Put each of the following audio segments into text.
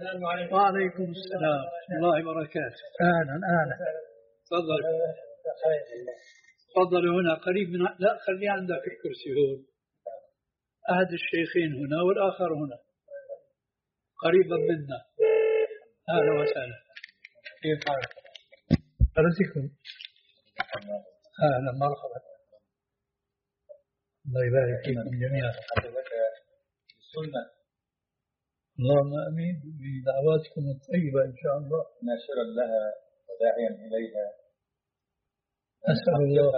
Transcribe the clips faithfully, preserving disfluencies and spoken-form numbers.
وعليكم السلام ورحمة الله وبركاته. أهلا أهلا. تفضل تفضل هنا قريب من، لا خلي عندك الكرسي هون. أحد الشيخين هنا والآخر هنا قريبا منا. أهلا وسهلا. كيف حالك؟ أرزقكم. أهلا مرحبا. الله يبارك فيكم جميعا. اللهم امين بدعواتكم الطيبه ان شاء الله. ناشرا لها وداعيا اليها. اسال الله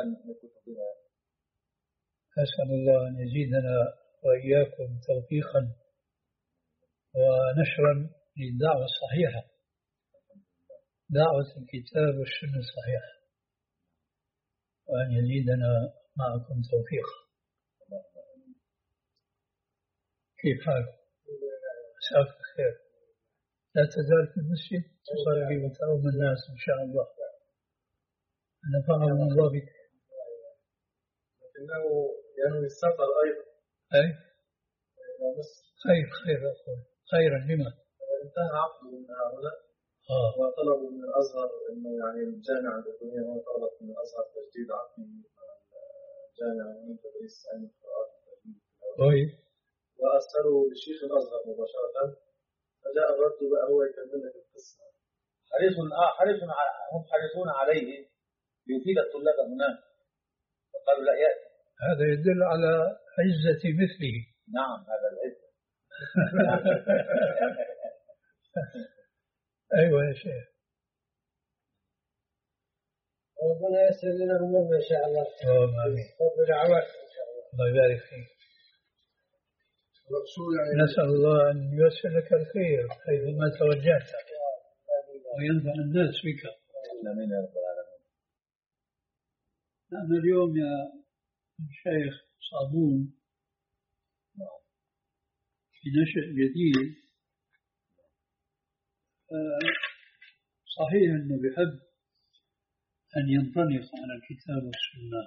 اسال الله ان يزيدنا واياكم توفيقا ونشرا للدعوه الصحيحه، دعوه الكتاب والسنه الصحيحه، وان يزيدنا معكم توفيقا. كيف حالكم؟ مساك الخير. لا تزال في المسجد تصلي وتعوم الناس إن شاء الله. نفعهم الله بك. لكنه ينوي السفر أيضا. أي خير خير أخوي. خيرا لما؟ انتهى عقد من هؤلاء آه. وطلبوا من الأزهر إنه يعني الجامعة الدنيا طلبت من الأزهر تجديد عقد الجامعة من تدريس علم القراءات والتجويد. وأرسلوا للشيخ الأزهر مباشرة، فجاء الرد بقى هو يكمل لك القصة. حريص آه حريص هم حريصون عليه ليفيد الطلاب هناك، وقالوا لا يأتي. هذا يدل على عزة مثله. نعم هذا العزة. أيوة يا شيخ. ربنا يسر لنا أمورنا إن شاء الله. آمين. ودعوات إن شاء الله. الله يبارك فيك. نسأل الله أن ييسر لك الخير حيثما توجهت وينفع الناس بك. آمين يا رب العالمين. نحن اليوم يا الشيخ صابون في نشأ جديد. صحيح أنه بحب أن ينطلق على الكتاب والسنة،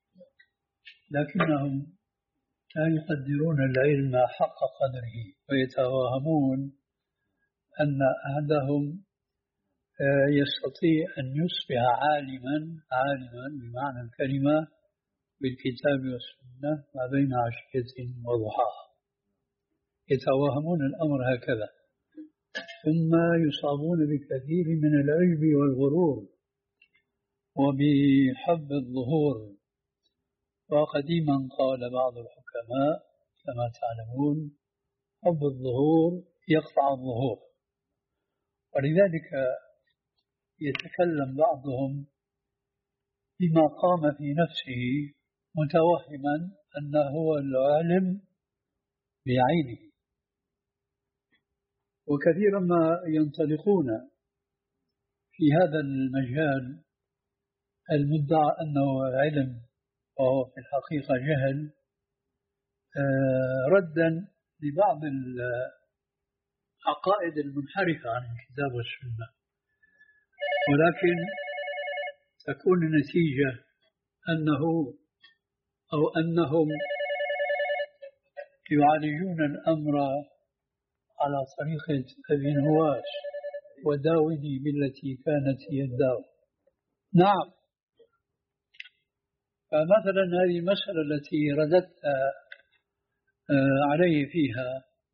لكنهم لا يقدرون العلم حق قدره، ويتوهمون أن أحدهم يستطيع أن يصبح عالما عالما بمعنى الكلمة بالكتاب والسنة ما بين عشية وضحاها. يتوهمون الأمر هكذا، ثم يصابون بكثير من العجب والغرور وبحب الظهور. وقديما قال بعض الحكماء كما تعلمون: حب الظهور يقطع الظهور. ولذلك يتكلم بعضهم بما قام في نفسه متوهما أنه هو العالم بعينه. وكثيرا ما ينطلقون في هذا المجال المدعى أنه علم وهو في الحقيقة جهل، ردا لبعض العقائد المنحرفة عن الكتاب والسنة. ولكن تكون النتيجة أنه أو أنهم يعالجون الأمر على طريقة أبي نواس: وداوني بالتي كانت هي الداء. نعم. فمثلا هذه المسألة التي رددت عليه فيها،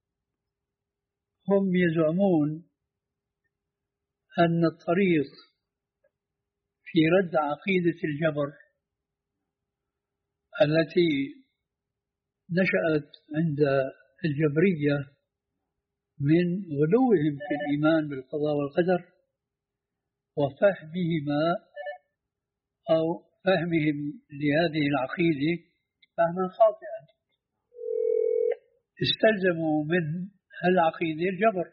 هم يزعمون أن الطريق في رد عقيدة الجبر التي نشأت عند الجبرية من غلوهم في الإيمان بالقضاء والقدر وفهمهما أو فهمهم لهذه العقيدة فهما خاطئا، استلزموا من هالعقيدة الجبر،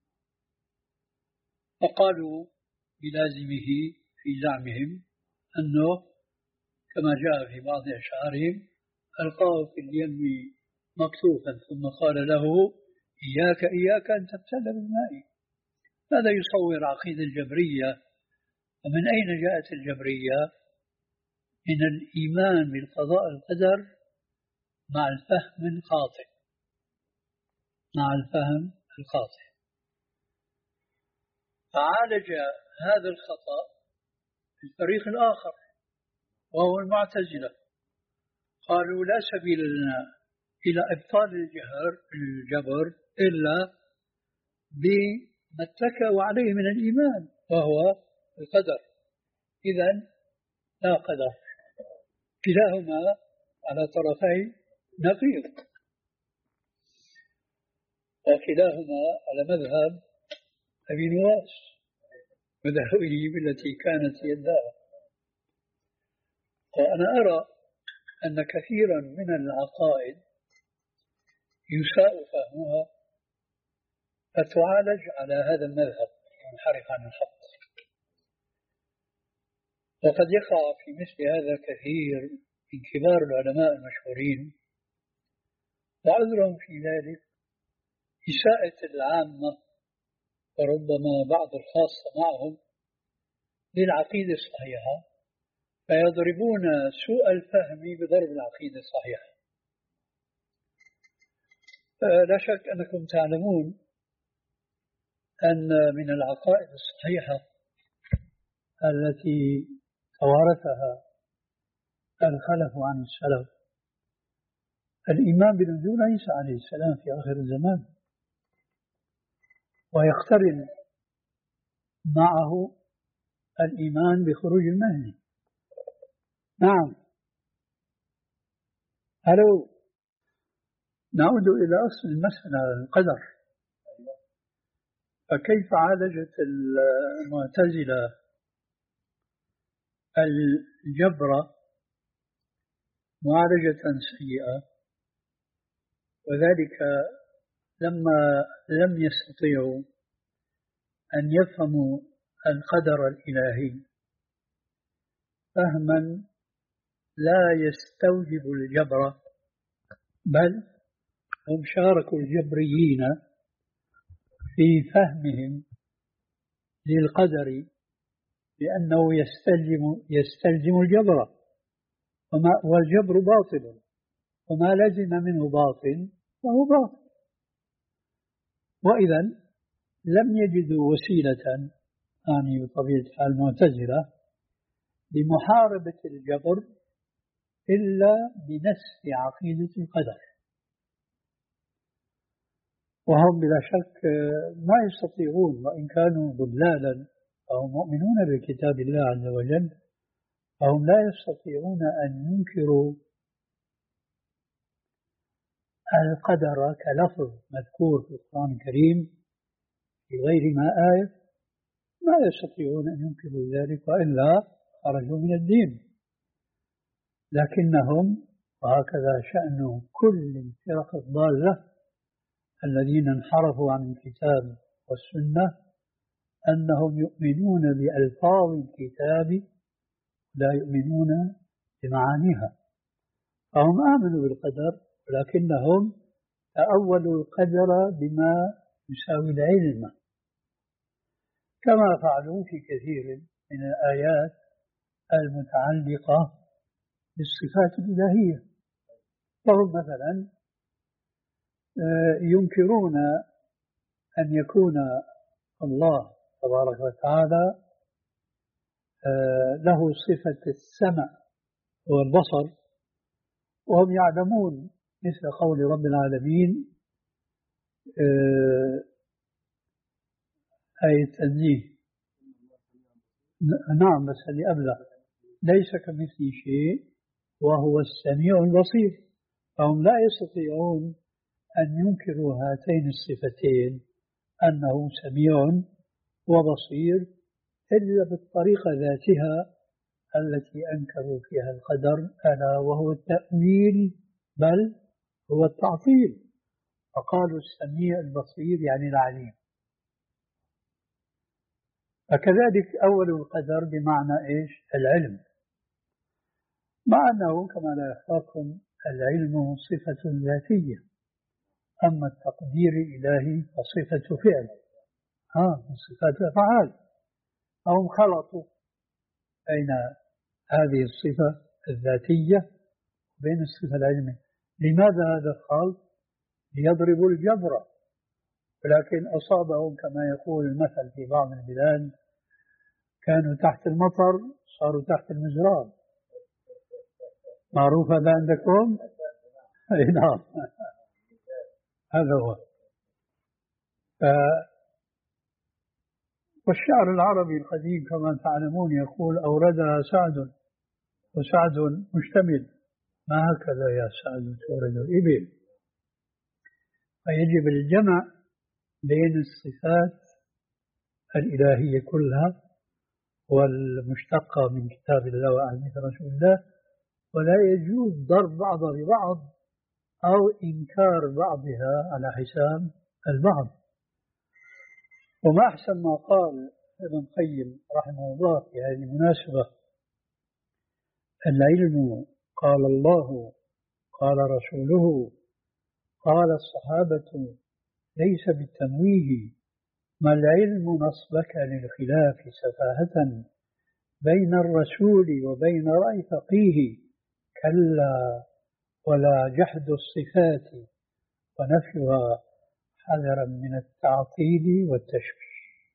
فقالوا بلازمه في زعمهم أنه كما جاء في بعض أشعارهم: ألقاه في اليم مكتوفا ثم قال له: إياك إياك أن تبتل بالماء. هذا يصور عقيدة الجبرية. ومن أين جاءت الجبرية؟ من الإيمان بالقضاء والقدر مع الفهم الخاطئ مع الفهم الخاطئ فعالج هذا الخطأ الفريق الآخر وهو المعتزلة، قالوا لا سبيل لنا إلى إبطال الجهر الجبر إلا بما اتكأوا عليه من الإيمان وهو القدر. إذن لا قدر، كلاهما على طرفي نقيض، وكلاهما على مذهب أبي نواس مذهبه التي كانت يدها. وأنا أرى أن كثيرا من العقائد يساء فهمها فتعالج على هذا المذهب المنحرف عن الحق. وقد يقع في مثل هذا كثير من كبار العلماء المشهورين، وعذرهم في ذلك إساءة العامة وربما بعض الخاصة معهم للعقيدة الصحيحة، فيضربون سوء الفهم بضرب العقيدة الصحيحة. لا شك أنكم تعلمون أن من العقائد الصحيحة التي توارثها الخلف عن السلف الإيمان بنزول عيسى عليه السلام في آخر الزمان، ويقترن معه الإيمان بخروج المهدي. نعم. ألو، نعود إلى أصل المسألة القدر. فكيف عالجت المعتزلة الجبر معالجة سيئة؟ وذلك لما لم يستطيعوا أن يفهموا القدر الإلهي فهما لا يستوجب الجبر، بل هم شاركوا الجبريين في فهمهم للقدر لأنه يستلزم يستلزم الجبر، والجبر باطل، وما لزم منه باطل فهو باطل. وإذا لم يجدوا وسيلة، يعني بطبيعة المعتزلة، لمحاربة الجبر إلا بنسف عقيدة القدر. وهم بلا شك ما يستطيعون، وإن كانوا ضلالا فهم مؤمنون بكتاب الله عز وجل، فهم لا يستطيعون أن ينكروا القدر كلفظ مذكور في القرآن الكريم في غير ما آية، ما يستطيعون أن ينكروا ذلك وإلا خرجوا من الدين. لكنهم، وهكذا شأن كل الفرق الضالة الذين انحرفوا عن الكتاب والسنة، أنهم يؤمنون بألفاظ الكتاب لا يؤمنون بمعانيها. فهم آمنوا بالقدر ولكنهم تأولوا القدر بما يساوي العلم، كما فعلوا في كثير من الآيات المتعلقة بالصفات الإلهية. فهم مثلا ينكرون أن يكون الله تبارك وتعالى له صفة السمع والبصر، وهم يعلمون مثل قول رب العالمين آية التنزيه، نعم بس اللي أبلغ، ليس كمثله شيء وهو السميع البصير. فهم لا يستطيعون أن ينكروا هاتين الصفتين، أنه سميع وبصير، إلا بالطريقة ذاتها التي أنكروا فيها القدر، ألا وهو التأويل بل هو التعطيل. فقالوا السميع البصير يعني العليم. فكذلك أول القدر بمعنى إيش؟ العلم، مع أنه كما لا يخفاكم العلم صفة ذاتية، أما التقدير الإلهي فصفة فعل، ها صفات أفعال. هم خلطوا بين هذه الصفة الذاتية وبين الصفة العلمية. لماذا هذا الخلط؟ ليضربوا الجبر ولكن أصابهم كما يقول المثل في بعض البلاد، كانوا تحت المطر صاروا تحت المزراب. معروف هذا عندكم؟ أي نعم، هذا هو. ف... والشعر العربي القديم كما تعلمون يقول أوردها سعد وسعد مشتمل، ما هكذا يا سعد تورد الإبل. فيجب الجمع بين الصفات الإلهية كلها والمشتقة من كتاب الله وأحاديث رسول الله، ولا يجوز ضرب بعضها ببعض أو إنكار بعضها على حساب البعض. وما أحسن ما قال ابن القيم رحمه الله في هذه المناسبة: العلم قال الله قال رسوله قال الصحابة ليس بالتمويه، ما العلم نصبك للخلاف سفاهة بين الرسول وبين رأي فقيه، كلا ولا جحد الصفات ونفيها حذرا من التعطيل والتشبيه.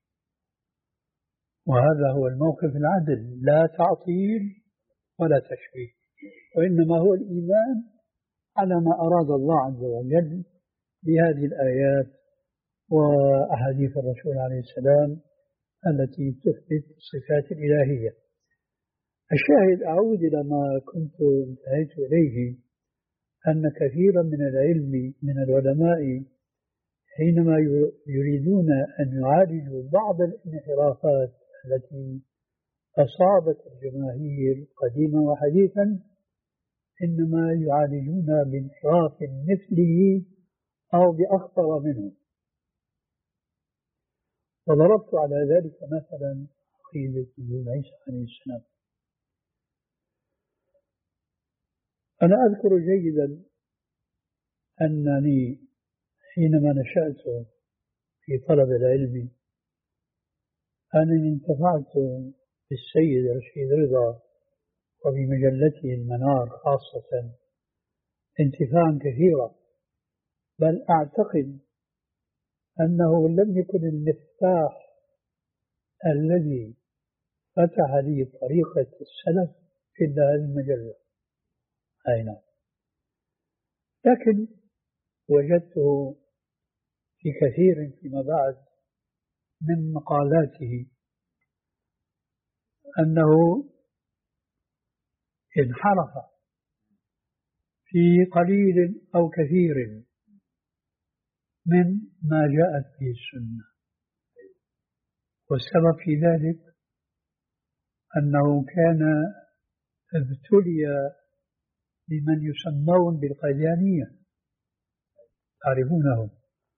وهذا هو الموقف العدل، لا تعطيل ولا تشبيه، وإنما هو الإيمان على ما أراد الله عز وجل بهذه الآيات وأحاديث الرسول عليه السلام التي تثبت الصفات الإلهية. الشاهد، أعود إلى ما كنت انتهيت إليه، أن كثيرا من العلم من العلماء حينما يريدون أن يعالجوا بعض الانحرافات التي أصابت الجماهير قديما وحديثا، إنما يعالجون بانحراف مثله أو بأخطر منه. وضربت على ذلك مثلا عقيدة النبي عيسى عليه السلام. أنا أذكر جيدا أنني حينما نشأت في طلب العلم أنني انتفعت بالسيد رشيد رضا وبمجلته المنار خاصة انتفاعا كثيرا، بل أعتقد أنه لم يكن المفتاح الذي فتح لي طريقة السلف إلا هذه المجلة. أين لكن وجدته في كثير فيما بعد من مقالاته أنه انحرف في قليل أو كثير من ما جاءت به السنة. والسبب في ذلك أنه كان ابتلي بمن يسمون بالقاديانية، تعرفونهم؟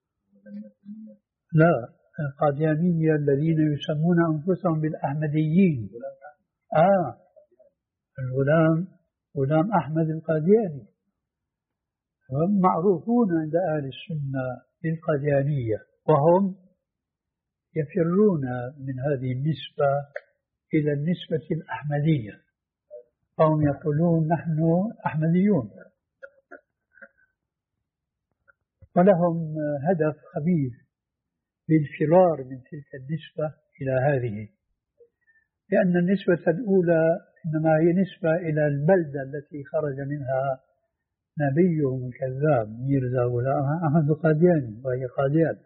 لا، القاديانية الذين يسمون أنفسهم بالأحمديين. آه الغلام غلام أحمد القادياني، هم معروفون عند أهل السنة بالقاديانية، وهم يفرون من هذه النسبة إلى النسبة الأحمدية، فهم يقولون نحن أحمديون، ولهم هدف خبيث للفرار من تلك النسبة إلى هذه، لأن النسبة الأولى إنما هي نسبة إلى البلدة التي خرج منها نبيهم الكذاب ميرزا غلام أحمد القادياني، وهي قاديان،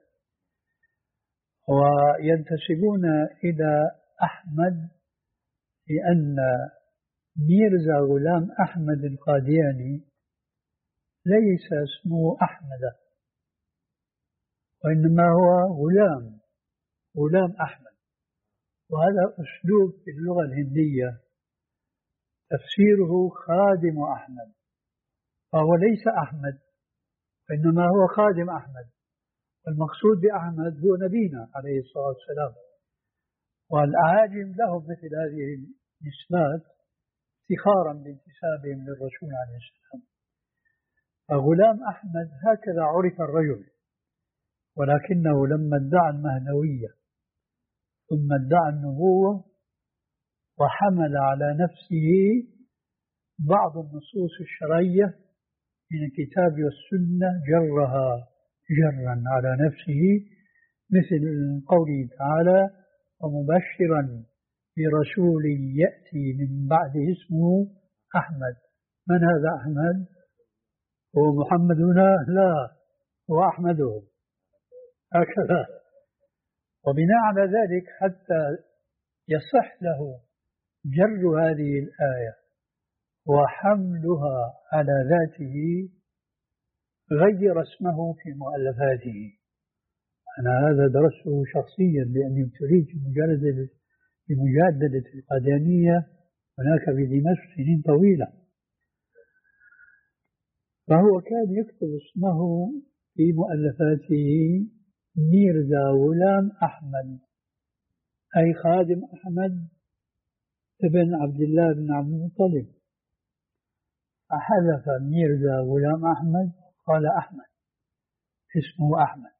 وينتسبون إلى أحمد لأن ميرزا غلام أحمد القادياني ليس اسمه أحمد، وإنما هو غلام غلام أحمد. وهذا أسلوب في اللغة الهندية تفسيره خادم أحمد، فهو ليس أحمد وإنما هو خادم أحمد، والمقصود بأحمد هو نبينا عليه الصلاة والسلام. والأعاجم لهم مثل هذه النسبات افتخارا بانتسابهم للرسول عليه السلام. فغلام أحمد هكذا عرف الرجل، ولكنه لما ادعى المهدوية ثم ادعى النبوة وحمل على نفسه بعض النصوص الشرعية من الكتاب والسنة جرها جرا على نفسه مثل قوله تعالى ومبشرا برسول يأتي من بعده اسمه أحمد. من هذا أحمد؟ هو محمد هنا؟ لا، هو أحمدهم هكذا. وبناء على ذلك حتى يصح له جر هذه الآية وحملها على ذاته غير اسمه في مؤلفاته. أنا هذا درسته شخصيا لأني ابتليت بمجادلة بمجادلة القادانية هناك بدمشق سنين طويلة، فهو كان يكتب اسمه في مؤلفاته ميرزا غلام أحمد، أي خادم أحمد ابن عبد الله بن عبد المطلب، فحذف ميرزا غلام أحمد قال أحمد، اسمه أحمد،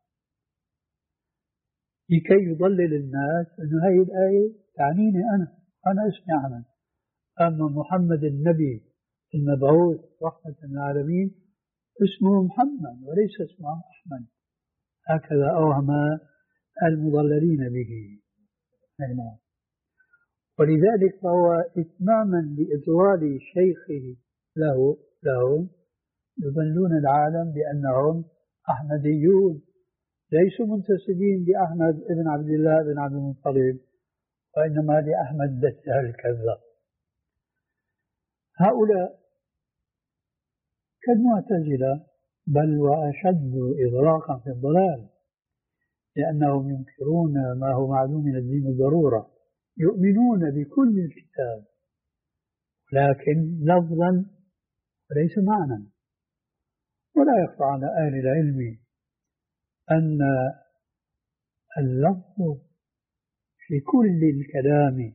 لكي يضلل الناس أن هذه الآية تعنيني أنا أنا اسمي أحمد، أما محمد النبي المبعوث رحمة للعالمين اسمه محمد وليس اسمه أحمد. هكذا أوهم المضللين به. أيضا. ولذلك فهو إتماما لإضلال شيخه له لهم يضلون العالم بأنهم أحمديون ليسوا منتسبين لأحمد بن عبد الله بن عبد المطلب، وإنما لأحمد دجال الكذاب. هؤلاء كالمعتزلة بل وأشد إغراقا في الضلال، لأنهم ينكرون ما هو معلوم من الدين بالضرورة، يؤمنون بكل الكتاب لكن لفظا وليس معنى. ولا يخفى على أهل العلم أن اللفظ في كل الكلام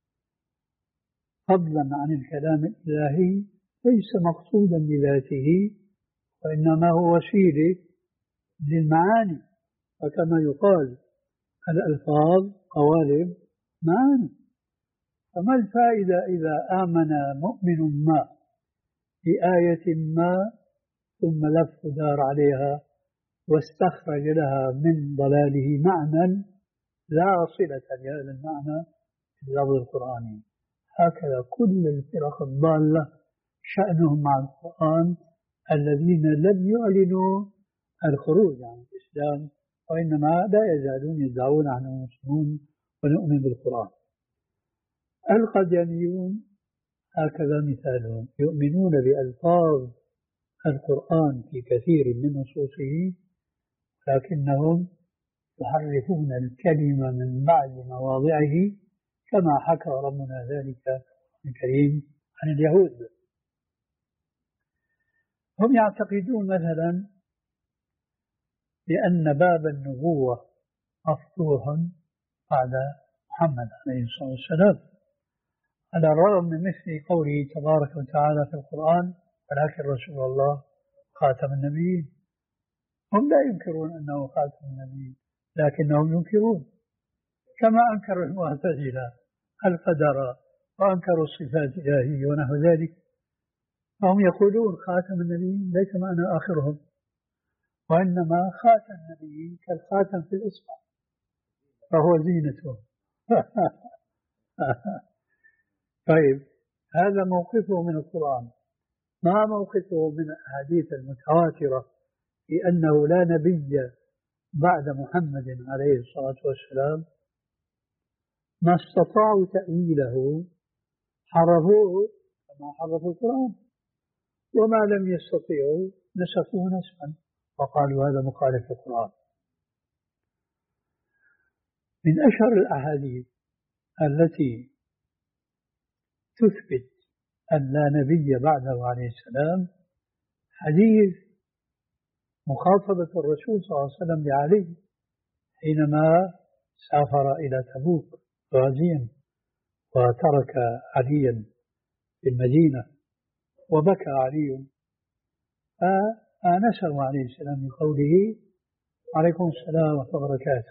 فضلا عن الكلام الإلهي ليس مقصودا بذاته، وإنما هو وسيلة للمعاني، وكما يقال الألفاظ قوالب معاني. فما الفائدة إذا آمن مؤمن ما بآية ما ثم لف دار عليها واستخرج لها من ضلاله معنى لا صلة لهذا المعنى في اللفظ القرآني؟ هكذا كل الفرق الضالة شأنهم مع القرآن الذين لم يعلنوا الخروج عن الإسلام، وإنما لا يزالون يدعون عنهم مسلمون ونؤمن بالقرآن. القاديانيون هكذا مثالهم، يؤمنون بألفاظ القرآن في كثير من نصوصه، لكنهم يحرفون الكلمة من بعد مواضعه كما حكى ربنا ذلك الكريم عن اليهود. هم يعتقدون مثلا بأن باب النبوة مفتوح بعد محمد عليه الصلاة والسلام، على الرغم من مثل قوله تبارك وتعالى في القرآن ولكن رسول الله خاتم النبيين. هم لا ينكرون أنه خاتم النبيين، لكنهم ينكرون كما أنكروا المعتزلة القدر وأنكروا الصفات الإلهية ونحو ذلك. فهم يقولون خاتم النبيين ليس معنى آخرهم، وإنما خاتم النبيين كالخاتم في الإصبع فهو زينته. طيب، هذا موقفه من القرآن. ما موقفه من الأحاديث المتواترة بأنه لا نبي بعد محمد عليه الصلاة والسلام؟ ما استطاعوا تأويله حرفوه كما حرفوا القرآن، وما لم يستطيعوا نسفوه نسفا وقالوا هذا مخالف القرآن. من أشهر الأحاديث التي تثبت أن لا نبي بعده عليه السلام حديث مخاطبة الرسول صلى الله عليه وسلم لعلي حينما سافر إلى تبوك غازيا وترك عليا في المدينة، وبكى علي فآنسه عليه السلام بقوله عليكم السلام ورحمة الله وبركاته،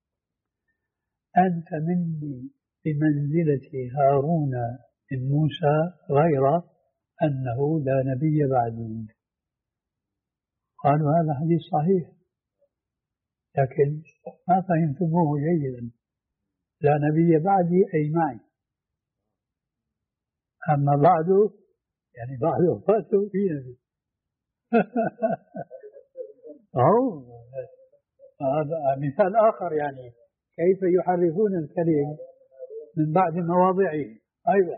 أنت مني بمنزلة هارون من موسى غير أنه لا نبي بعدي. قالوا هذا حديث صحيح، لكن ما فهمتموه جيدا. لا نبي بعدي أي معي، أما بعده يعني بعد وفاته في نبي. أو هذا مثال آخر، يعني كيف يحرفون الكلم من بعد مواضعه. أيوة.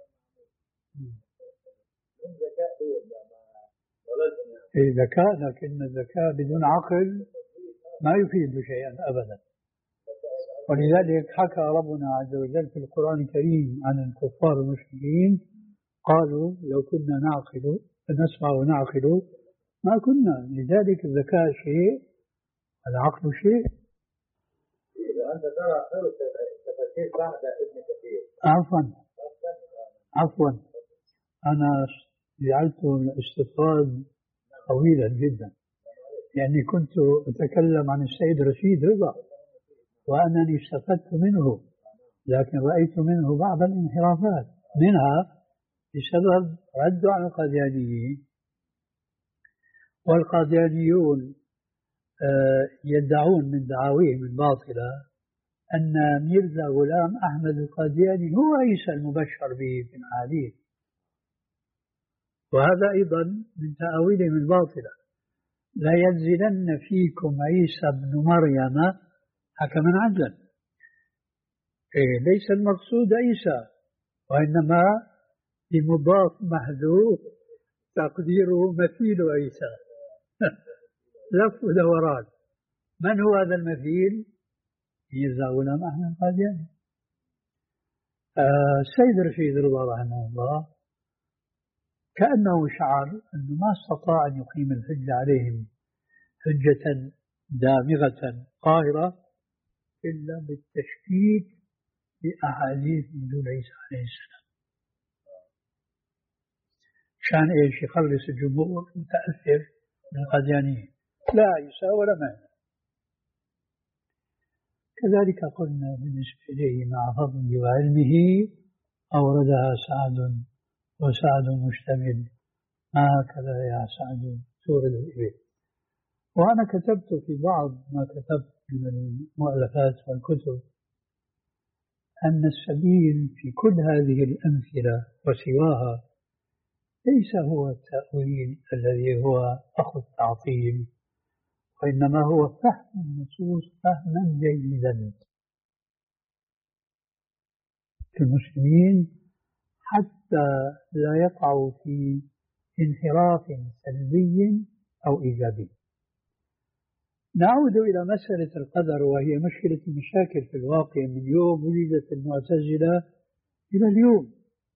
في ذكاء، لكن الذكاء بدون عقل ما يفيد شيئا أبدا. ولذلك حكى ربنا عز وجل في القرآن الكريم عن الكفار المشركين، قالوا لو كنا نعقل نسمع ونعقل ما كنا. لذلك الذكاء شيء، العقل شيء. أنت ترى خير التفاسير بعد ابن كثير. عفوا عفوا أنا جعلت الاستطراد طويلا جدا، يعني كنت أتكلم عن السيد رشيد رضا وأنني استفدت منه، لكن رأيت منه بعض الانحرافات، منها بسبب رد على القاديانيين. والقاديانيون يدعون من دعاويهم الباطلة أن ميرزا غلام أحمد القادياني هو عيسى المبشر به في الحديث، وهذا أيضا من تأويلهم الباطلة. لا ينزلن فيكم عيسى بن مريم حكما عدلا. إيه، ليس المقصود عيسى، وإنما بمضاف محذوف تقديره مثيل عيسى. لف ودوران. من هو هذا المثيل؟ ميرزا غلام أحمد القادياني. السيد آه رشيد رضا رحمه الله كأنه شعر أنه ما استطاع أن يقيم الحجة عليهم حجة دامغة قاهرة إلا بالتشكيك بأحاديث نزول عيسى عليه السلام، شان إيش؟ يخلص الجمهور متأثر من القاديانيين، لا عيسى ولا معنى. كذلك قلنا بالنسبة إليه مع فضله وعلمه أوردها سعد، وسعد مشتمل، هكذا يا سعد تورد الإبل. وأنا كتبت في بعض ما كتبت من المؤلفات والكتب أن السبيل في كل هذه الأمثلة وسواها ليس هو التأويل الذي هو أخو التعطيل، وإنما هو فهم النصوص فهما جيدا المسلمين حتى لا يقعوا في انحراف سلبي أو إيجابي. نعود إلى مسألة القدر، وهي مشكلة المشاكل في الواقع من يوم ولدت المعتزلة إلى اليوم.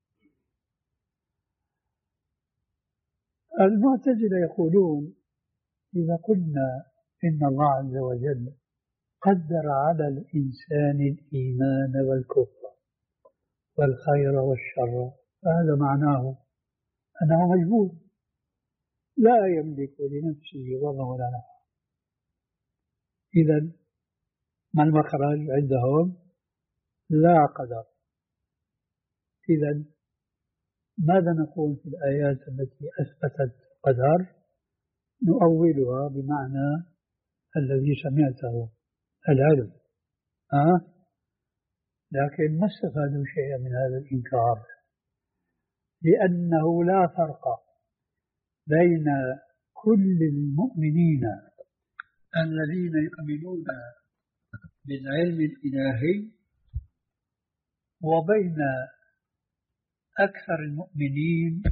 المعتزلة يقولون إذا قلنا إن الله عز وجل قدر على الإنسان الإيمان والكفر والخير والشر، فهذا معناه أنه مجبور لا يملك لنفسه ضرا ولا نفعا. إذن ما المخرج عندهم؟ لا قدر. إذن ماذا نقول في الآيات التي أثبتت قدر؟ نؤولها بمعنى الذي سمعته، العلم. أه؟ لكن ما استفادوا شيئا من هذا الإنكار، لأنه لا فرق بين كل المؤمنين الذين يؤمنون بالعلم الإلهي وبين أكثر المؤمنين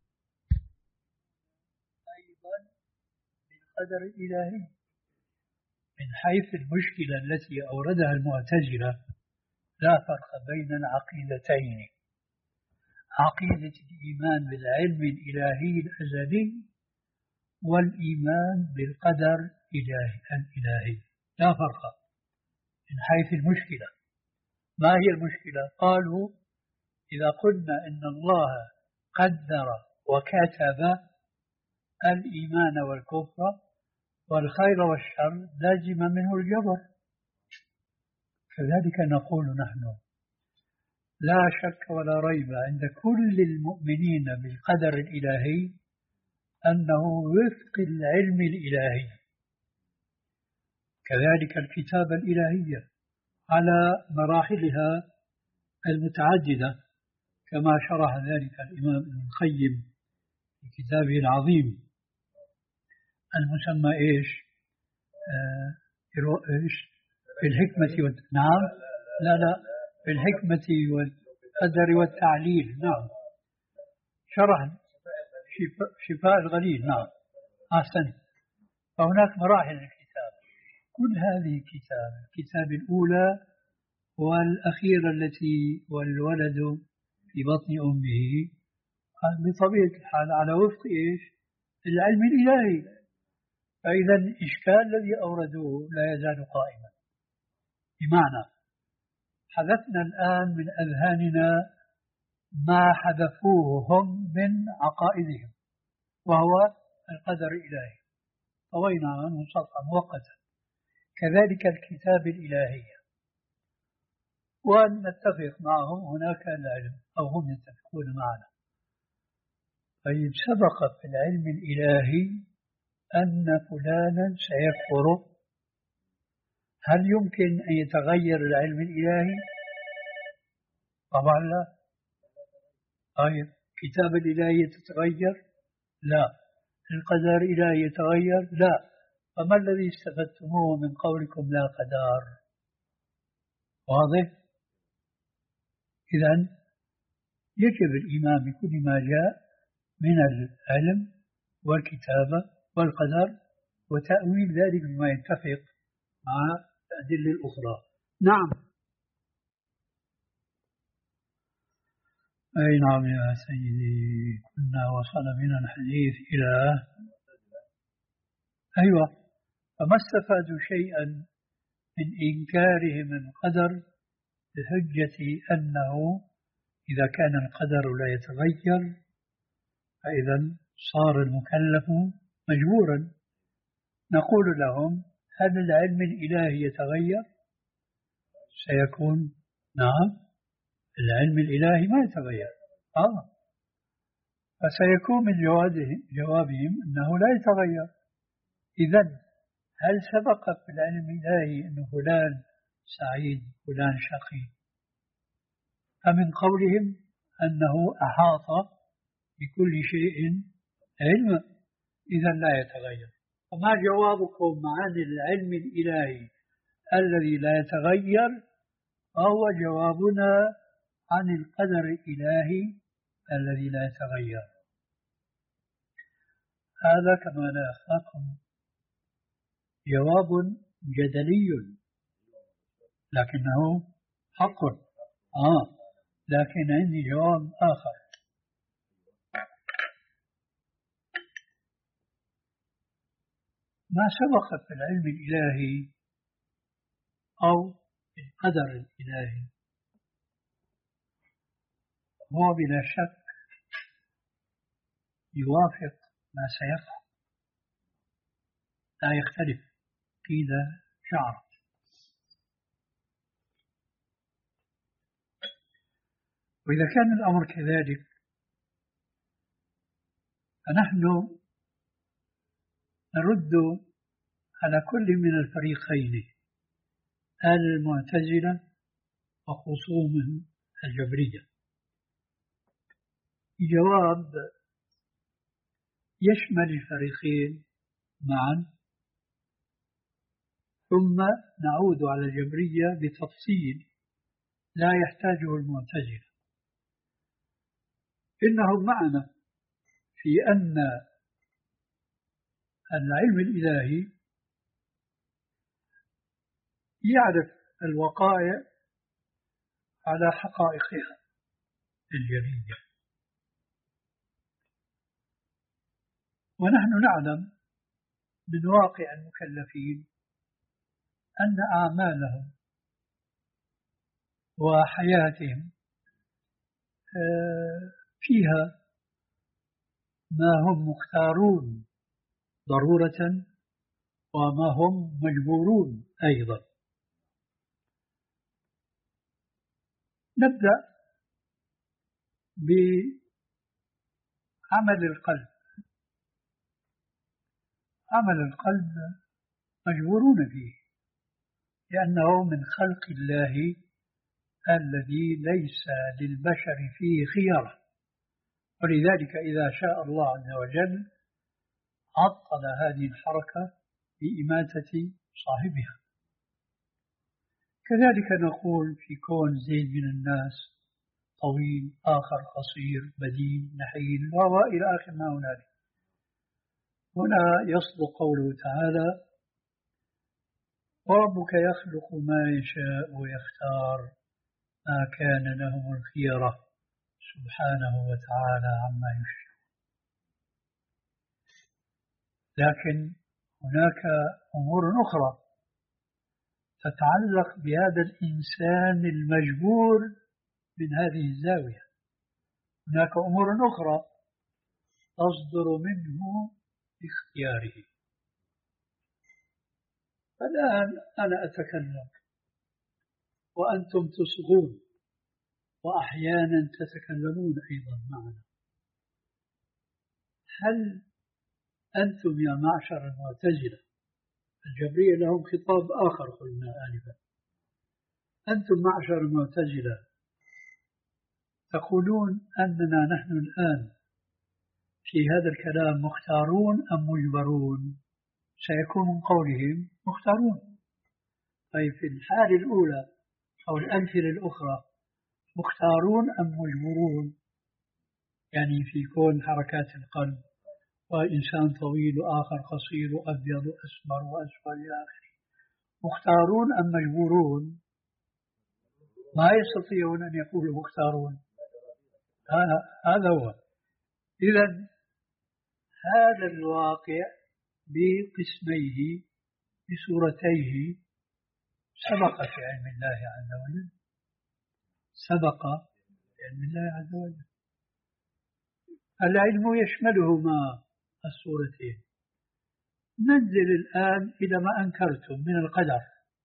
أيضا بالقدر الإلهي. من حيث المشكلة التي أوردها المعتزلة لا فرق بين العقيدتين، عقيدة الإيمان بالعلم الإلهي الأزلي والإيمان بالقدر الإلهي، لا فرق من حيث المشكلة. ما هي المشكلة؟ قالوا إذا قلنا إن الله قدر وكتب الإيمان والكفر والخير والشر لازم منه الجبر. كذلك نقول نحن لا شك ولا ريب عند كل المؤمنين بالقدر الإلهي أنه وفق العلم الإلهي، كذلك الكتابة الإلهية على مراحلها المتعددة، كما شرح ذلك الإمام ابن القيم في كتابه العظيم المسمى إيش؟ آه إيش؟ في الحكمة وال... نعم لا لا في الحكمة والقدر والتعليل. نعم شرح شفاء, شفاء الغليل. نعم أحسن. فهناك مراحل الكتاب، كل هذه الكتاب الكتاب الأولى والأخيرة التي والولد في بطن أمه بطبيعة الحال على وفق إيش؟ العلم الإلهي. فإذا الإشكال الذي أوردوه لا يزال قائما، بمعنى حذفنا الآن من أذهاننا ما حذفوه هم من عقائدهم وهو القدر الإلهي، طوينا عنه صفحة مؤقتا. كذلك الكتاب الإلهية، ونتفق معهم هناك العلم أو هم يتفقون معنا. طيب سبق في العلم الإلهي أن فلانا سيكفر، هل يمكن أن يتغير العلم الإلهي؟ طبعا لا. طيب كتاب الإلهي يتغير؟ لا. القدر الإلهي يتغير؟ لا. فما الذي استفدتموه من قولكم لا قدر؟ واضح؟ إذن يجب الإيمان بكل ما جاء من العلم والكتابة والقدر وتأويل ذلك بما يتفق مع الأدلة الأخرى. نعم. أي نعم يا سيدي، كنا وصل بنا الحديث إلى أيوة. فما استفادوا شيئا من إنكارهم القدر بحجة أنه إذا كان القدر لا يتغير فإذا صار المكلف مجبورا. نقول لهم هل العلم الإلهي يتغير؟ سيكون نعم، العلم الإلهي ما يتغير. آه. فسيكون من جوابهم, جوابهم أنه لا يتغير. إذن هل سبق في العلم الإلهي أن فلان سعيد فلان شقي؟ فمن قولهم أنه أحاط بكل شيء علم، إذن لا يتغير. فما جوابكم عن العلم الإلهي الذي لا يتغير؟ فهو جوابنا عن القدر الإلهي الذي لا يتغير. هذا كما لا أخلاقهم جواب جدلي لكنه حق. آه لكن عندي جواب آخر. ما سبق في العلم الإلهي أو القدر الإلهي هو بلا شك يوافق ما سيقع، لا يختلف إذا شعر. وإذا كان الأمر كذلك فنحن نرد على كل من الفريقين، المعتزلة وخصومهم الجبرية، جواب يشمل الفريقين معا، ثم نعود على الجبرية بتفصيل لا يحتاجه المعتزلة. إنهم معنا في أن العلم الإلهي يعرف الوقائع على حقائقها الجلية، ونحن نعلم من واقع المكلفين أن أعمالهم وحياتهم فيها ما هم مختارون ضرورة وما هم مجبورون أيضا. نبدأ بعمل القلب. عمل القلب مجبورون فيه لأنه من خلق الله الذي ليس للبشر فيه خيار، ولذلك إذا شاء الله عز وجل عطل هذه الحركة بإماتة صاحبها. كذلك نقول في كون زيد من الناس طويل، آخر قصير، بدين، نحيل، وإلى آخر ما هنالك. هنا يصدق قوله تعالى: وربك يخلق ما يشاء ويختار ما كان لهم الخيرة سبحانه وتعالى عما يشركون. لكن هناك أمور أخرى تتعلق بهذا الإنسان المجبور من هذه الزاوية. هناك أمور أخرى تصدر منه باختياره. الآن أنا أتكلم وأنتم تصغون، وأحيانا تتكلمون أيضا معنا. هل أنتم يا معشر المعتزلة، الجبرية لهم خطاب آخر قلنا آنفا، أنتم معشر المعتزلة تقولون أننا نحن الآن في هذا الكلام مختارون أم مجبرون؟ سيكون من قولهم مختارون. طيب في الحالة الأولى أو الأمثلة الأخرى مختارون أم مجبرون؟ يعني في كون حركات القلب وإنسان طويل وآخر قصير وأبيض وأسمر وأسود إلى آخره، مختارون أم مجبورون؟ ما يستطيعون أن يقولوا مختارون. هذا هو. إذن هذا الواقع بقسميه بصورتيه سبق في علم الله عز وجل، سبق في علم الله عز وجل. العلم يشملهما الصورتين. ننزل الآن إلى ما أنكرتم من القدر.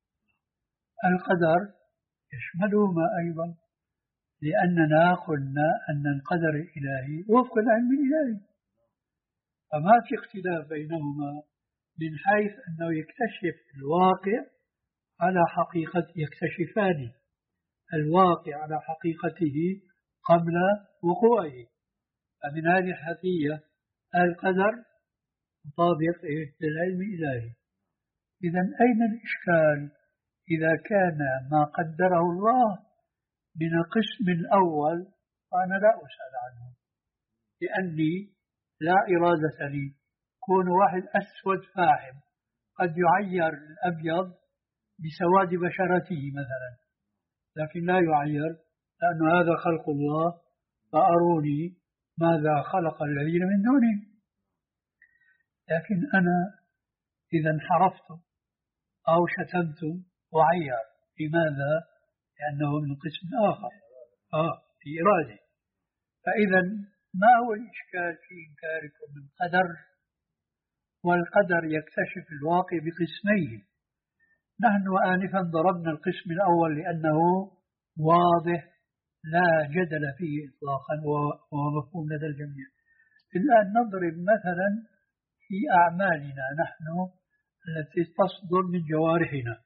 القدر يشملهما أيضا، لأننا قلنا أن القدر الإلهي وفق العلم الإلهي، فما في اختلاف بينهما من حيث أنه يكتشف الواقع على حقيقة، يكتشفان الواقع على حقيقته قبل وقوعه. فمن هذه الحثية القدر مطابق للعلم الإلهي. إذن أين الإشكال إذا كان ما قدره الله من القسم الأول؟ فأنا لا أسأل عنه، لأني لا إرادة لي. كون واحد أسود فاحم قد يعير الأبيض بسواد بشرته مثلا، لكن لا يعير، لأن هذا خلق الله، فأروني ماذا خلق الذين من دونه. لكن أنا إذا انحرفت أو شتمت وعير، لماذا؟ لأنه من قسم آخر آه في إرادة. فإذا ما هو الإشكال في إنكاركم من قدر؟ والقدر يكتشف الواقع بقسميه. نحن آنفا ضربنا القسم الأول لأنه واضح لا جدل فيه إطلاقا وهو مفهوم لدى الجميع. الآن نضرب مثلا في أعمالنا نحن التي تصدر من جوارحنا.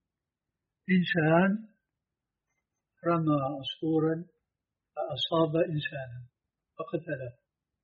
إنسان رمى عصفورا فأصاب إنسانا فقتله،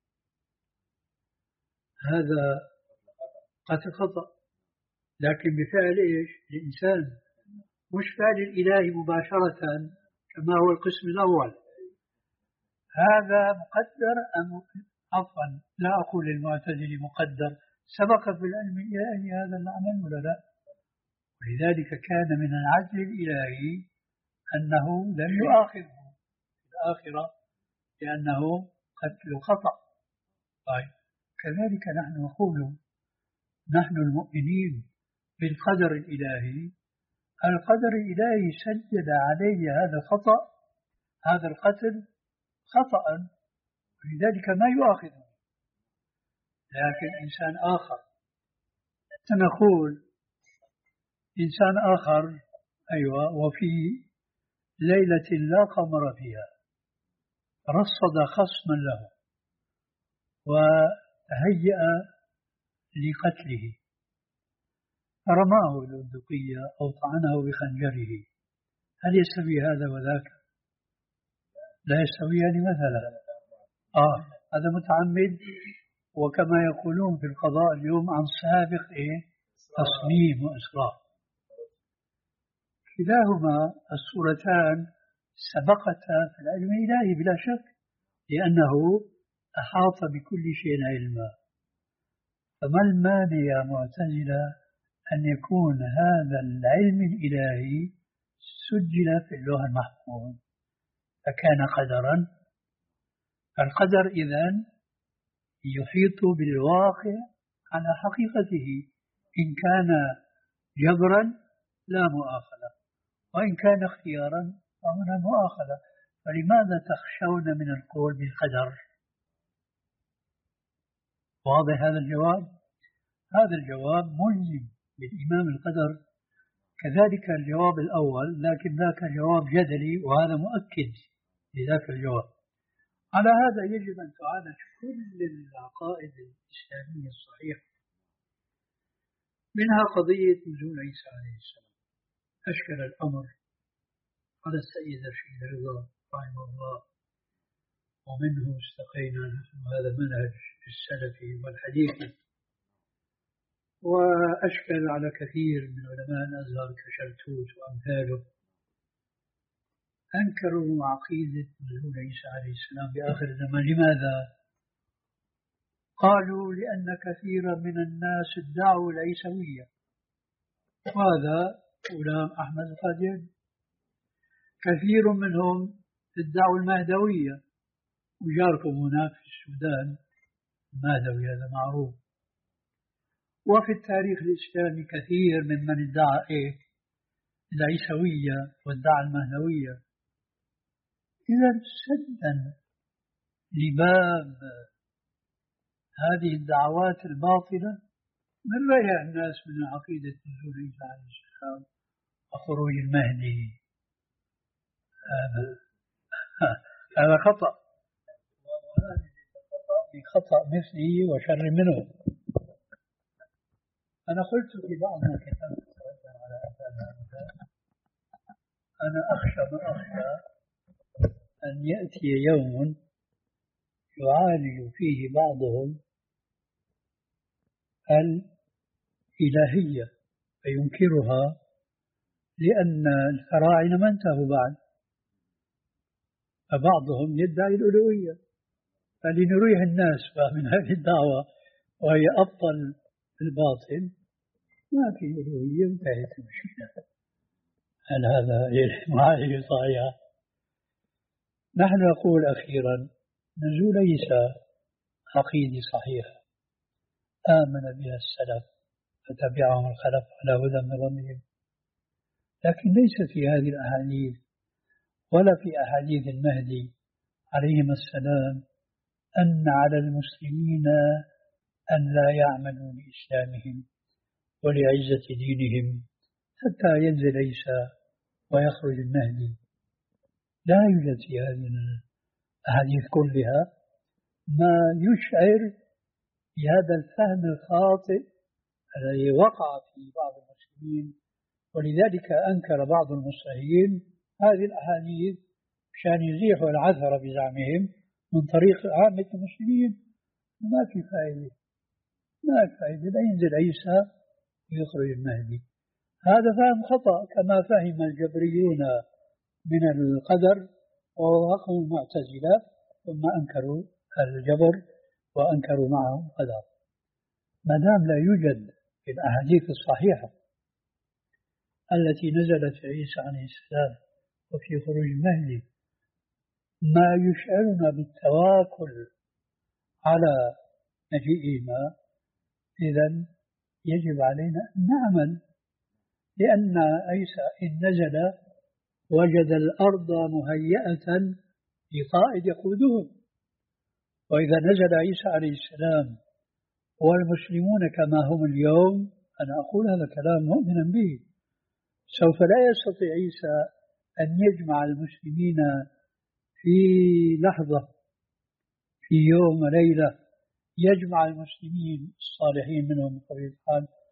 هذا قتل خطأ، لكن بفعل إيش؟ الإنسان، مش فعل الإله مباشرة كما هو القسم الأول. هذا مقدر أم عفوا لا أقول للمعتزلة مقدر، سبق في العلم الإلهي هذا العمل ولا لا؟ ولذلك كان من العدل الإلهي أنه لم يؤاخذه في الآخرة لأنه قتل خطأ. طيب كذلك نحن نقول نحن المؤمنين بالقدر الإلهي، القدر الإلهي سجل عليه هذا الخطأ، هذا القتل خطأ، ولذلك ما يؤاخذه. لكن إنسان آخر، سنقول إنسان آخر أيوة، وفي ليلة لا قمر فيها رصد خصما له وهيأ لقتله، فرماه بالبندقية أو طعنه بخنجره، هل يستوي هذا وذاك؟ لا يستويان مثلا. آه هذا متعمد، وكما يقولون في القضاء اليوم عن سابق إيه؟ تصميم وإصرار. كلاهما الصورتان سبقتا في العلم الإلهي بلا شك، لأنه أحاط بكل شيء علما. فما المانع يا معتزلة أن يكون هذا العلم الإلهي سجل في اللوح المحفوظ فكان قدرا؟ القدر إذن يحيط بالواقع على حقيقته، إن كان جبرا لا مؤاخذة، وإن كان اختيارا فهنا مؤاخذة. فلماذا تخشون من القول بالقدر؟ واضح هذا الجواب؟ هذا الجواب ملزم بالإيمان بالقدر، كذلك الجواب الأول، لكن ذاك جواب جدلي وهذا مؤكد لذاك الجواب. على هذا يجب أن تعالج كل العقائد الإسلامية الصحيحة، منها قضية نزول عيسى عليه السلام. أشكل الأمر على السيد رشيد رضا رحمه الله، ومنه استقينا نحن هذا المنهج السلفي والحديثي، وأشكل على كثير من علماء الأزهر كشلتوت وأمثاله، أنكروا عقيدة نزول عيسى عليه السلام بآخر الزمان. لماذا؟ قالوا لأن كثيرا من الناس ادعوا العيسوية، وهذا غلام أحمد القادري. كثير منهم ادعوا المهدوية، وجاركم هناك في السودان المهدوي هذا معروف. وفي التاريخ الإسلامي كثير ممن ادعى إيه؟ العيسوية وادعى المهدوية. إذا سدا لباب هذه الدعوات الباطلة من رأي الناس من عقيدة نزول عيسى عليه السلام وخروج المهدي، هذا هذا خطأ، خطأ مثلي وشر منه. أنا قلت في بعض ما كتبت على هذا، أنا أخشى ما أخشى أن يأتي يوم يعالج فيه بعضهم الإلهية فينكرها، لأن الفراعنة ما انتهوا بعد، فبعضهم يدعي الألوهية. فلنريح الناس من هذه الدعوة وهي أبطل الباطل، ما في ألوهية، انتهت المشكلة. هل هذا معالجة صحيحة؟ نحن نقول أخيرا نزول عيسى عقيدة صحيحة آمن بها السلف فتبعهم الخلف على هدى من ربهم، لكن ليس في هذه الأحاديث ولا في أحاديث المهدي عليهما السلام أن على المسلمين أن لا يعملوا لإسلامهم ولعزة دينهم حتى ينزل عيسى ويخرج المهدي. لا يوجد في هذه الأحاديث كلها ما يشعر بهذا الفهم الخاطئ الذي وقع في بعض المسلمين، ولذلك أنكر بعض المصلحين هذه الأحاديث مشان يزيحوا العثر بزعمهم من طريق عامة المسلمين. ما في فائدة، ما في فائدة، لا ينزل عيسى ويخرج المهدي. هذا فهم خطأ كما فهم الجبريون من القدر ووافقوا المعتزلة ثم أنكروا الجبر وأنكروا معه القدر. ما دام لا يوجد في الأحاديث الصحيحة التي نزلت في عيسى عليه السلام وفي خروج المهدي ما يشعرنا بالتواكل على مجيئهما، إذن يجب علينا أن نعمل، لأن عيسى إن نزل وجد الأرض مهيئة لقائد يقودهم، وإذا نزل عيسى عليه السلام والمسلمون كما هم اليوم، أنا أقول هذا كلام مؤمنا به، سوف لا يستطيع عيسى أن يجمع المسلمين في لحظة في يوم وليلة، يجمع المسلمين الصالحين منهم بطبيعة الحال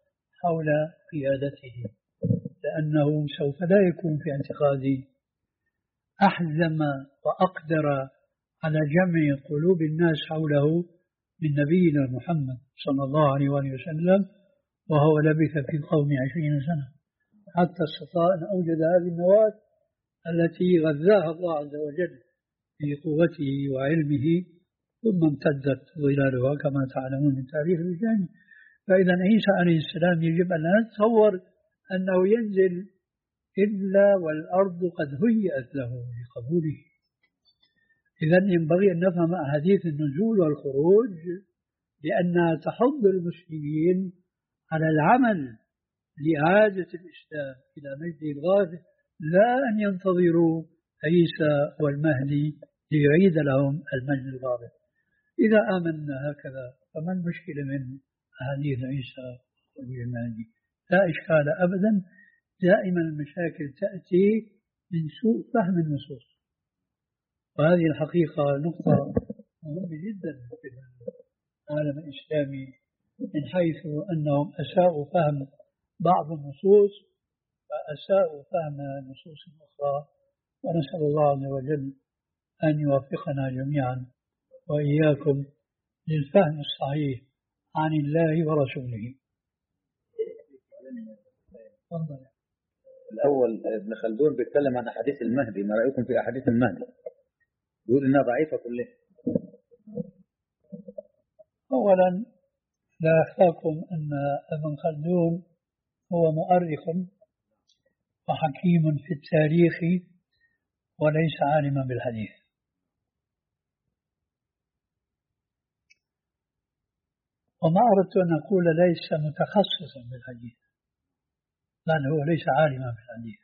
حول قيادته، لأنه سوف لا يكون في اعتقادي أحزم وأقدر على جمع قلوب الناس حوله من نبينا محمد صلى الله عليه وآله وسلم، وهو لبث في قوم عشرين سنة حتى استطاع أن أوجد هذه النواة التي غذاها الله عز وجل في قوته وعلمه، ثم امتدت ظلالها كما تعلمون من تاريخ الإسلام. فإذا عيسى عليه السلام يجب أن لا نتصور أنه ينزل إلا والأرض قد هيئت له لقبوله. إذا ينبغي أن نفهم أحاديث النزول والخروج لأنها تحض المسلمين على العمل لإعادة الإسلام إلى مجده الغاث، لا أن ينتظروا عيسى والمهدي ليعيد لهم المجد الغاث. إذا آمنا هكذا فما المشكلة من أحاديث عيسى والمهدي؟ لا إشكال أبدا. دائما المشاكل تأتي من سوء فهم النصوص، وهذه الحقيقة نقطة مهمة جدا في العالم الإسلامي، من حيث أنهم أساءوا فهم بعض النصوص فأساءوا فهم النصوص الأخرى. ونسأل الله عز وجل أن يوفقنا جميعا وإياكم للفهم الصحيح عن الله ورسوله. تفضل. الأول ابن خلدون بيتكلم عن أحاديث المهدي، ما رأيكم في أحاديث المهدي؟ يقول إنها ضعيفة كلها. أولا لا أخفاكم أن ابن خلدون هو مؤرخ وحكيم في التاريخ وليس عالما بالحديث، وما أردت أن أقول ليس متخصصا بالحديث، لأنه هو ليس عالما بالحديث.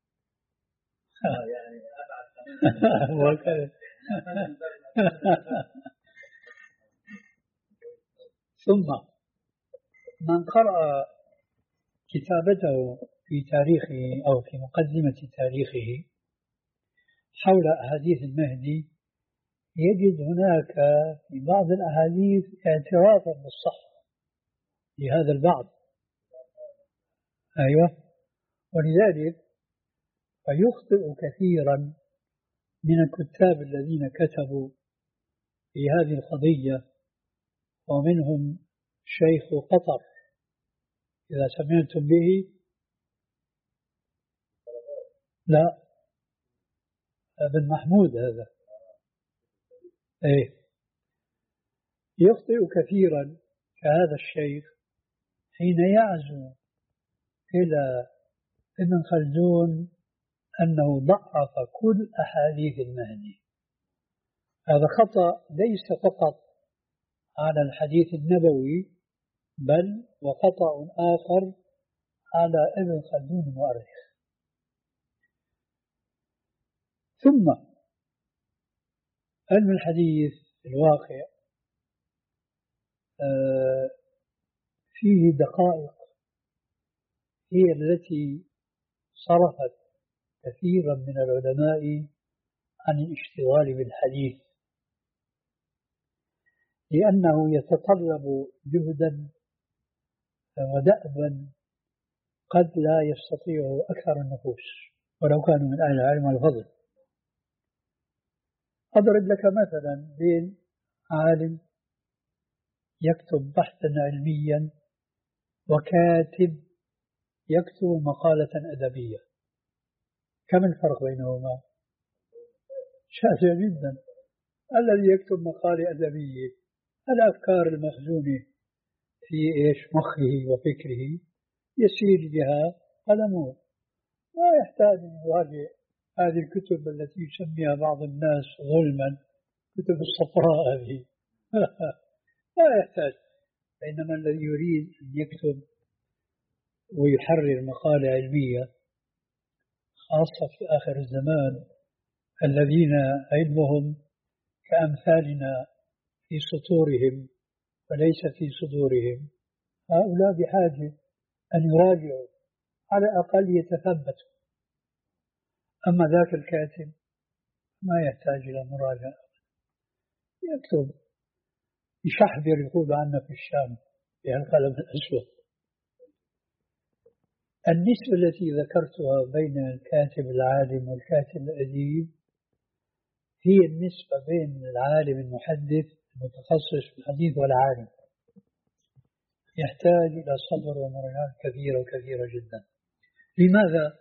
ثم من قرأ كتابته في تاريخه أو في مقدمة تاريخه حول أحاديث المهدي يجد هناك في بعض الأحاديث اعترافا بالصحة لهذا البعض. أيوة. ولذلك فيخطئ كثيرا من الكتاب الذين كتبوا في هذه القضية، ومنهم شيخ قطر إذا سمعتم به. لا، ابن محمود هذا. إيه. يخطئ كثيرا كهذا الشيخ حين يعزو إلى ابن خلدون أنه ضعف كل أحاديث المهدي. هذا خطأ ليس فقط على الحديث النبوي، بل وخطأ آخر على ابن خلدون المؤرخ. ثم علم الحديث في الواقع فيه دقائق هي التي صرفت كثيرا من العلماء عن الاشتغال بالحديث، لأنه يتطلب جهدا ودأبا قد لا يستطيعه أكثر النفوس ولو كانوا من أهل العلم والفضل. أضرب لك مثلا بين عالم يكتب بحثا علميا وكاتب يكتب مقالة أدبية، كم الفرق بينهما؟ شاسع جدا. الذي يكتب مقالة أدبية الأفكار المخزونة في إيش مخه وفكره يسير بها قلمه، ما يحتاج أن يراجع هذه الكتب التي يسميها بعض الناس ظلما كتب الصفراء هذه. لا يحتاج. بينما الذي يريد أن يكتب ويحرر مقالة علمية، خاصة في آخر الزمان الذين علمهم كأمثالنا في سطورهم وليس في صدورهم، هؤلاء بحاجة أن يراجعوا على الأقل يتثبتوا. أما ذاك الكاتب ما يحتاج إلى مراجعة، يكتب يشحذر يقول عنه في الشام بهالقلم الأسود. النسبة التي ذكرتها بين الكاتب العالم والكاتب الأديب هي النسبة بين العالم المحدث المتخصص في الحديث والعالم، يحتاج إلى صبر ومراجعات كثيرة وكثيرة جدا. لماذا؟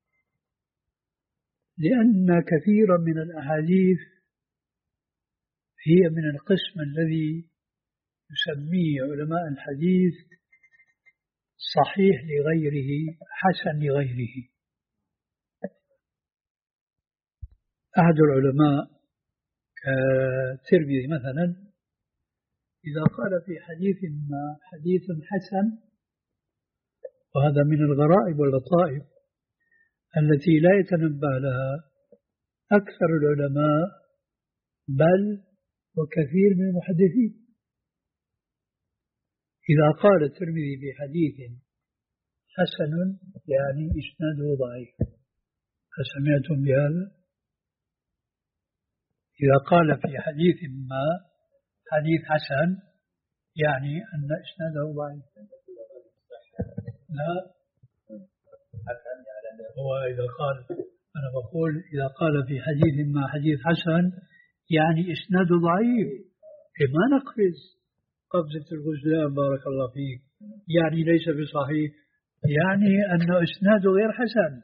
لأن كثيرا من الأحاديث هي من القسم الذي يسميه علماء الحديث صحيح لغيره حسن لغيره. أحد العلماء كالترمذي مثلا إذا قال في حديث ما حديث حسن، وهذا من الغرائب واللطائف التي لا يتنبه لها أكثر العلماء بل وكثير من المحدثين، إذا قال الترمذي في حديث حسن يعني إسناده ضعيف. أسمعتم بهذا؟ إذا قال في حديث ما حديث حسن يعني أن إسناده ضعيف. لا، هو إذا قال، أنا بقول إذا قال في حديث ما حديث حسن يعني إسناده ضعيف، ما نقفز قفزة الغزلان بارك الله فيك، يعني ليس بصحيح، يعني أن إسناده غير حسن،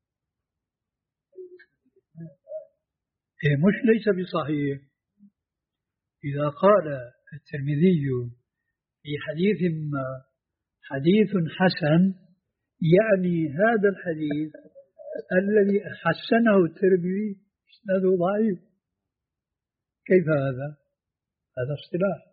مش ليس بصحيح. إذا قال الترمذي في حديث ما حديث حسن يعني هذا الحديث الذي حسنه الترمذي إسناده ضعيف. كيف هذا؟ هذا اصطلاح،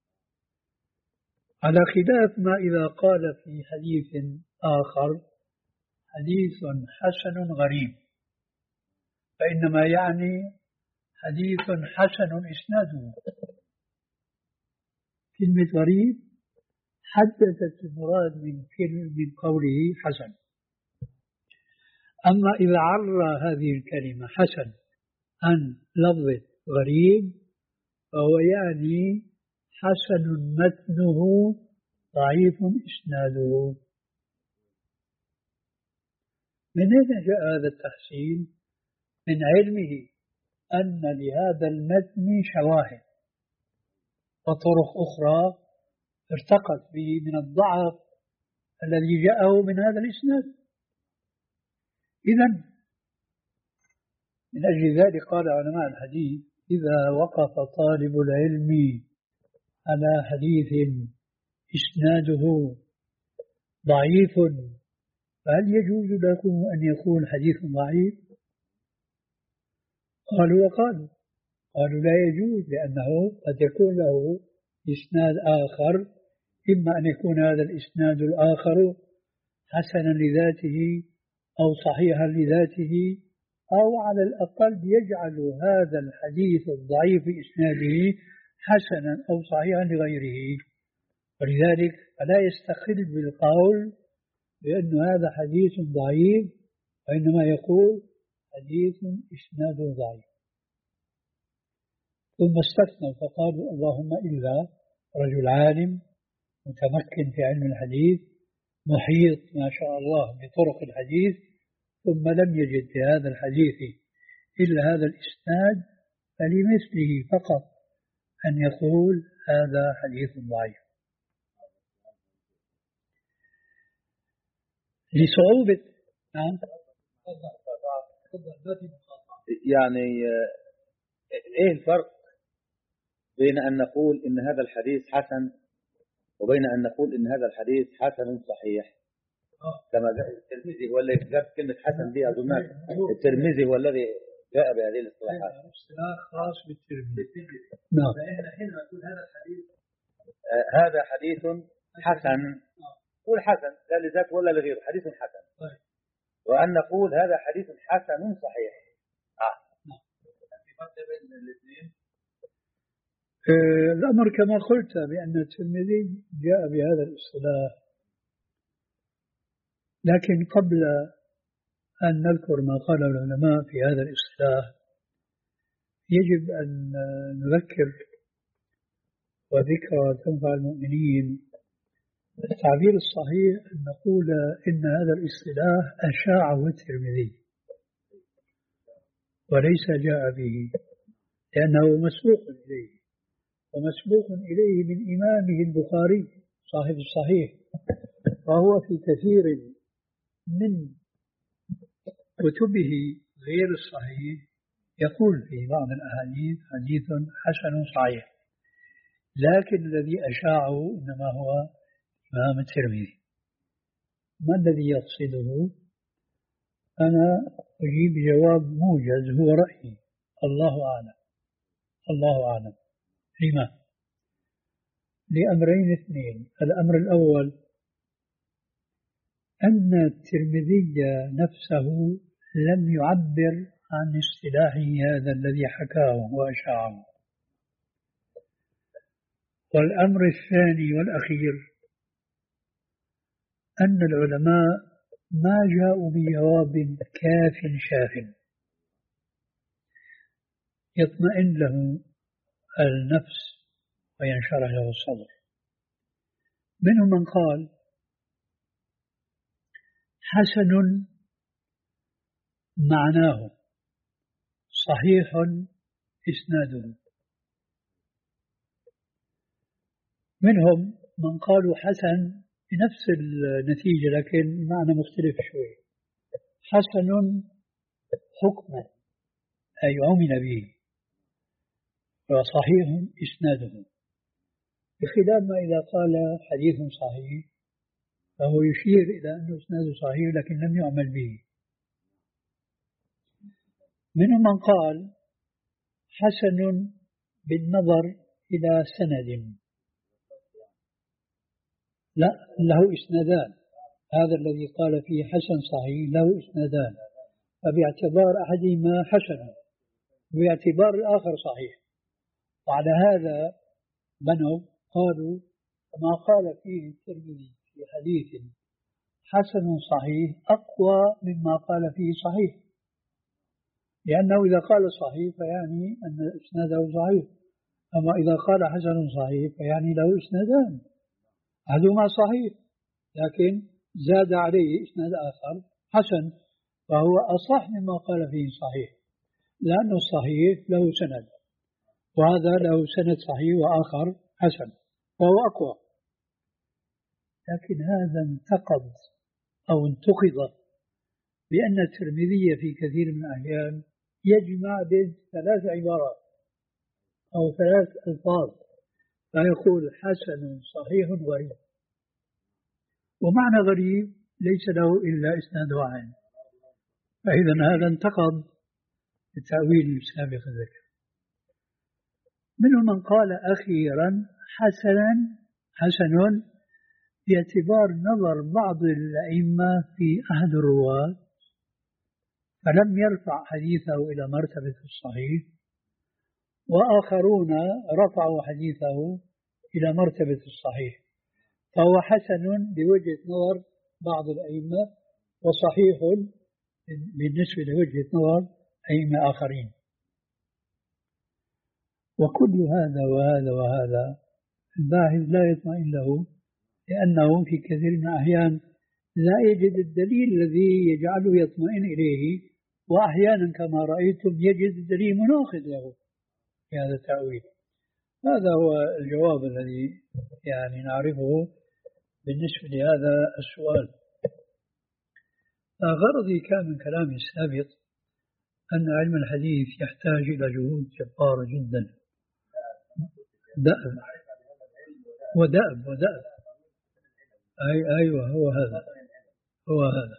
على خلاف ما إذا قال في حديث آخر حديث حسن غريب، فإنما يعني حديث حسن إسناده. كلمة غريب حدثت المراد من من قوله حسن. أما إذا عرى هذه الكلمة حسن عن لفظ غريب فهو يعني حسن متنه ضعيف إسناده. من أين جاء هذا التحسين؟ من علمه أن لهذا المتن شواهد وطرق أخرى ارتقت به من الضعف الذي جاءه من هذا الإسناد. إذن من أجل ذلك قال علماء الحديث إذا وقف طالب العلم على حديث إسناده ضعيف فهل يجوز لكم أن يكون حديث ضعيف؟ قالوا وقالوا قالوا لا يجوز، لأنه قد يكون له إسناد آخر، إما أن يكون هذا الإسناد الآخر حسنا لذاته أو صحيحا لذاته، أو على الأقل يجعل هذا الحديث الضعيف إسناده حسنا أو صحيحا لغيره. ولذلك فلا يستخل بالقول بأن هذا حديث ضعيف، وإنما يقول حديث إسناده ضعيف. ثم استثنوا فقالوا اللهم إلا رجل عالم متمكن في علم الحديث محيط ما شاء الله بطرق الحديث ثم لم يجد في هذا الحديث إلا هذا الإسناد، فلمثله فقط أن يقول هذا حديث ضعيف لصعوبة. نعم. يعني إيه الفرق بين أن نقول إن هذا الحديث حسن وبين أن نقول إن هذا الحديث حسن صحيح؟ كما جاء الترمذي هو الذي جاب كلمة حسن دي أظن الترمذي هو الذي جاء بهذه الاصطلاحات. اصطلاح خاص بالترمذي. نعم. فإحنا حين نقول هذا الحديث آه هذا حديث حسن، قول حسن لا لذات ولا لغيره، حديث حسن. طيب. وأن نقول هذا حديث حسن صحيح. آه. نعم. في فرق بين الاثنين. آه الأمر كما قلت بأن الترمذي جاء بهذا الاصطلاح، لكن قبل أن نذكر ما قال العلماء في هذا الاصطلاح يجب أن نذكر وذكرى تنفع المؤمنين التعبير الصحيح أن نقول إن هذا الاصطلاح أشاعه الترمذي وليس جاء به، لأنه مسبوق إليه، ومسبوق إليه من إمامه البخاري صاحب الصحيح، وهو في كثير من كتبه غير الصحيح يقول في بعض الأحاديث حديث حسن صحيح، لكن الذي أشاعه إنما هو إمام الترمذي. ما الذي يقصده؟ أنا أجيب جواب موجز هو رأيي، الله أعلم. الله أعلم. لما؟ لأمرين اثنين. الأمر الأول أن الترمذي نفسه لم يعبر عن اصطلاحه هذا الذي حكاه وأشاعه. والأمر الثاني والأخير أن العلماء ما جاءوا بجواب كاف شاف يطمئن له النفس وينشرح له الصدر. منهم من قال حسن معناه صحيح إسناده، منهم من قالوا حسن بنفس النتيجة لكن معنى مختلف شوي، حسن حكما أي عمل به، وصحيح إسناده، بخلاف ما إذا قال حديث صحيح فهو يشير إلى أنه إسناده صحيح لكن لم يعمل به. منهم من قال حسن بالنظر إلى سند، لا له إسنادان، هذا الذي قال فيه حسن صحيح له إسنادان، فباعتبار أحدهما حسن وباعتبار الآخر صحيح، وعلى هذا بنوا قالوا ما قال فيه الترمذي في حديث حسن صحيح أقوى مما قال فيه صحيح، لأنه إذا قال صحيح فيعني أن إسناده صحيح، أما إذا قال حسن صحيح فيعني له إسنادان، أحدهما صحيح لكن زاد عليه إسناد آخر حسن، فهو أصح مما قال فيه صحيح، لأن الصحيح له سند وهذا له سند صحيح وآخر حسن فهو أقوى. لكن هذا انتقد أو انتقد بأن الترمذي في كثير من الأحيان يجمع بين ثلاث عبارات أو ثلاث ألفاظ فيقول حسن صحيح غريب، ومعنى غريب ليس له إلا إسناد واحد، فإذا هذا انتقد التأويل السابق ذكر. منهم من قال أخيرا حسنا حسن باعتبار نظر بعض الأئمة في أحد الرواة فلم يرفع حديثه إلى مرتبة الصحيح، وآخرون رفعوا حديثه إلى مرتبة الصحيح، فهو حسن بوجهة نظر بعض الأئمة وصحيح بالنسبة لوجهة نظر أئمة آخرين. وكل هذا وهذا وهذا الباحث لا يطمئن له، لأنه في كثير من الأحيان لا يجد الدليل الذي يجعله يطمئن إليه، وأحيانا كما رأيتم يجد الدليل مناقض له في هذا التأويل. هذا هو الجواب الذي يعني نعرفه بالنسبة لهذا السؤال. غرضي كان من كلامي السابق أن علم الحديث يحتاج إلى جهود جبارة جدا، دأب ودأب ودأب أي أيوة هو هذا هو هذا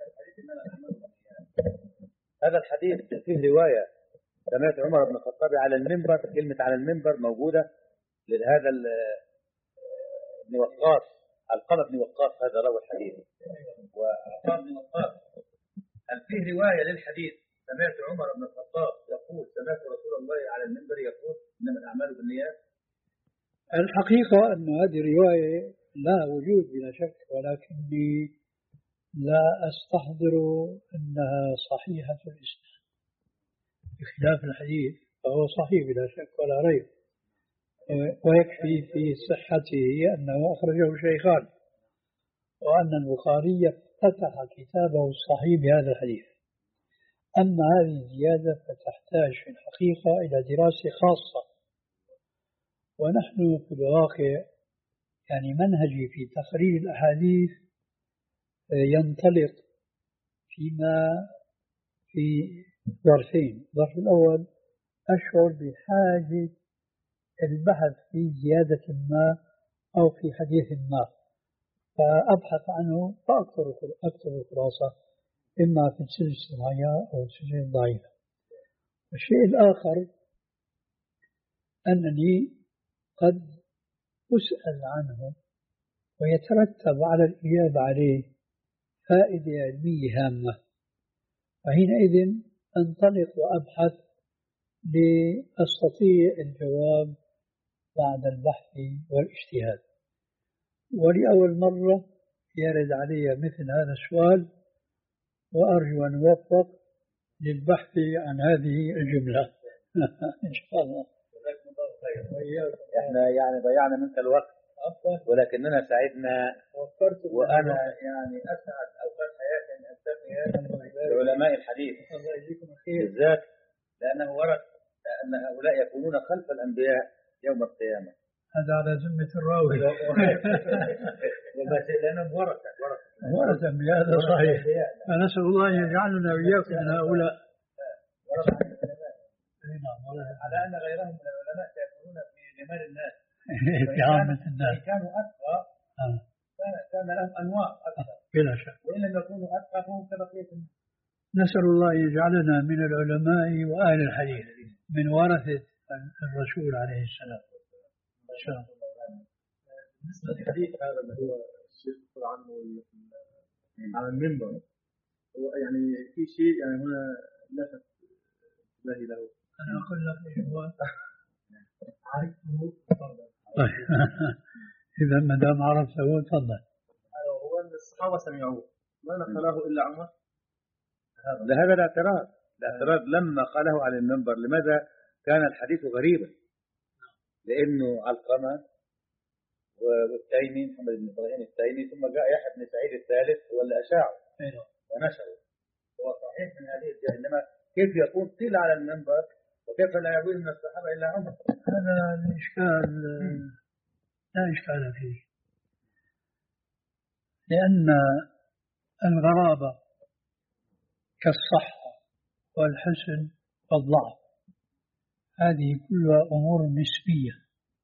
هذا الحديث فيه رواية سمعت عمر بن الخطاب على المنبر، كلمة على المنبر موجودة لهذا ابن وقاص، القمة بن وقاص هذا روى الحديث، وعطاء بن وقاص. هل فيه رواية للحديث سمعت عمر بن الخطاب يقول سمعت رسول الله على المنبر يقول إنما الأعمال بالنيات؟ الحقيقة أن هذه الرواية لا وجود بلا شك، ولكني لا أستحضر أنها صحيحة الإسناد، بخلاف الحديث فهو صحيح بلا شك ولا ريب، ويكفي في صحته أنه أخرجه شيخان وأن البخاري افتتح كتابه الصحيح بهذا الحديث. أما هذه الزيادة فتحتاج في الحقيقة إلى دراسة خاصة، ونحن في الواقع يعني منهجي في تخريج الأحاديث ينطلق فيما في ظرفين. الظرف الأول أشعر بحاجة البحث في زيادة ما أو في حديث ما، فأبحث عنه فأكثر أكثر الخلاصة إما في السلسلة الصحيحة أو السلسلة الضعيفة. الشيء الآخر أنني قد أسأل عنه ويترتب على الإجابة عليه فائدة علمية هامة، وحينئذ أنطلق وأبحث لأستطيع الجواب بعد البحث والاجتهاد. ولأول مرة يرد علي مثل هذا السؤال، وأرجو أن أوفق للبحث عن هذه الجملة إن شاء الله. احنا يعني ضيعنا منك الوقت ولكننا سعدنا، وأنا يعني أسعد أوقات حياتي أن ألتقي بعلماء الحديث بالذات، لأنه ورد أن هؤلاء يكونون خلف الأنبياء يوم القيامة. هذا على ذمة الراوي لأنهم ورثة ورثة بهذا صحيح. فنسأل الله أن يجعلنا وإياكم من هؤلاء، على أن غيرهم من العلماء سيكونون في جمال الناس في عامة الناس. كانوا أتقى كان لهم أنواع أكثر بلا شك، وإن لم يكونوا أتقى فهم كبقية الناس. نسأل الله أن يجعلنا من العلماء وأهل الحديث من ورثة الرسول عليه السلام إن شاء الله. بالنسبة للحديث هذا اللي هو الشيخ يقول عنه على المنبر، هو يعني في شيء يعني هنا لفت انتباهي له. أنا أقول لك إيش هو عرفته تفضل. إذا ما دام عرفته تفضل. هو أن الصحابة سمعوه ما نقله إلا عمر. لهذا الاعتراض الاعتراض لما قاله على المنبر. لماذا كان الحديث غريبا؟ لأنه علقمة والتيمي محمد بن إبراهيم التيمي ثم جاء يحيى بن سعيد الثالث واللي أشاعه ونشره. هو صحيح من هذه الجهة، إنما كيف يكون قيل على المنبر وكيف لا يقول من الصحابة إلا عمر؟ هذا الإشكال لا إشكال فيه، لأن الغرابة كالصحة والحسن والضعف هذه كلها أمور نسبية.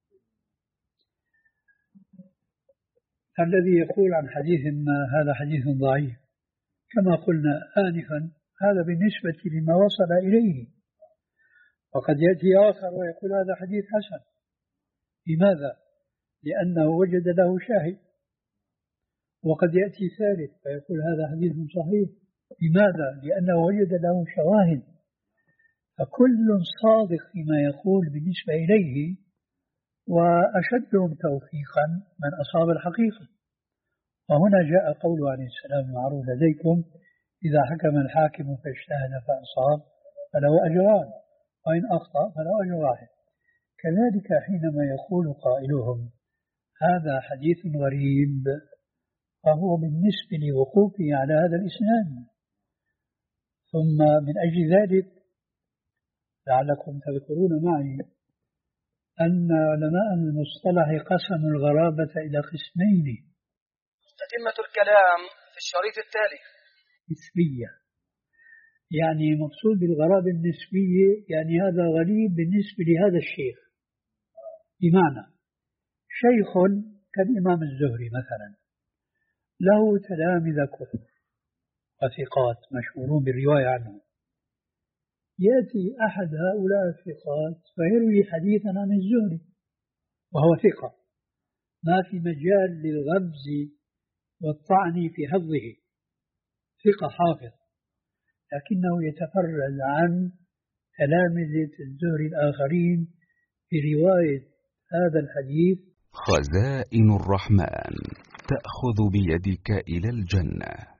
الذي يقول عن حديث ما هذا حديث ضعيف كما قلنا آنفا هذا بالنسبة لما وصل إليه، وقد يأتي آخر ويقول هذا حديث حسن. لماذا؟ لأنه وجد له شاهد. وقد يأتي ثالث فيقول هذا حديث صحيح. لماذا؟ لأنه وجد له شواهد. فكل صادق فيما يقول بالنسبة إليه، وأشدهم توفيقا من أصاب الحقيقة. وهنا جاء قوله عليه السلام معروف لديكم إذا حكم الحاكم فاجتهد فأصاب فله أجران وإن أخطأ فله أجر واحد. كذلك حينما يقول قائلهم هذا حديث غريب فهو بالنسبة لوقوفه على هذا الإسناد. ثم من أجل ذلك لعلكم تذكرون معي أن علماء المصطلح قسموا الغرابة إلى قسمين. تتمة الكلام في الشريط التالي. نسبية، يعني مقصود بالغرابة النسبية يعني هذا غريب بالنسبة لهذا الشيخ. بمعنى شيخ كالإمام الزهري مثلا له تلامذة كثر وثقات مشهورون بالرواية عنه، يأتي أحد هؤلاء الثقات فيروي حديثا عن الزهري وهو ثقة ما في مجال للغمز والطعن في حفظه، ثقة حافظ، لكنه يتفرد عن تلامذة الزهري الآخرين في رواية هذا الحديث. خزائن الرحمن تأخذ بيدك إلى الجنة.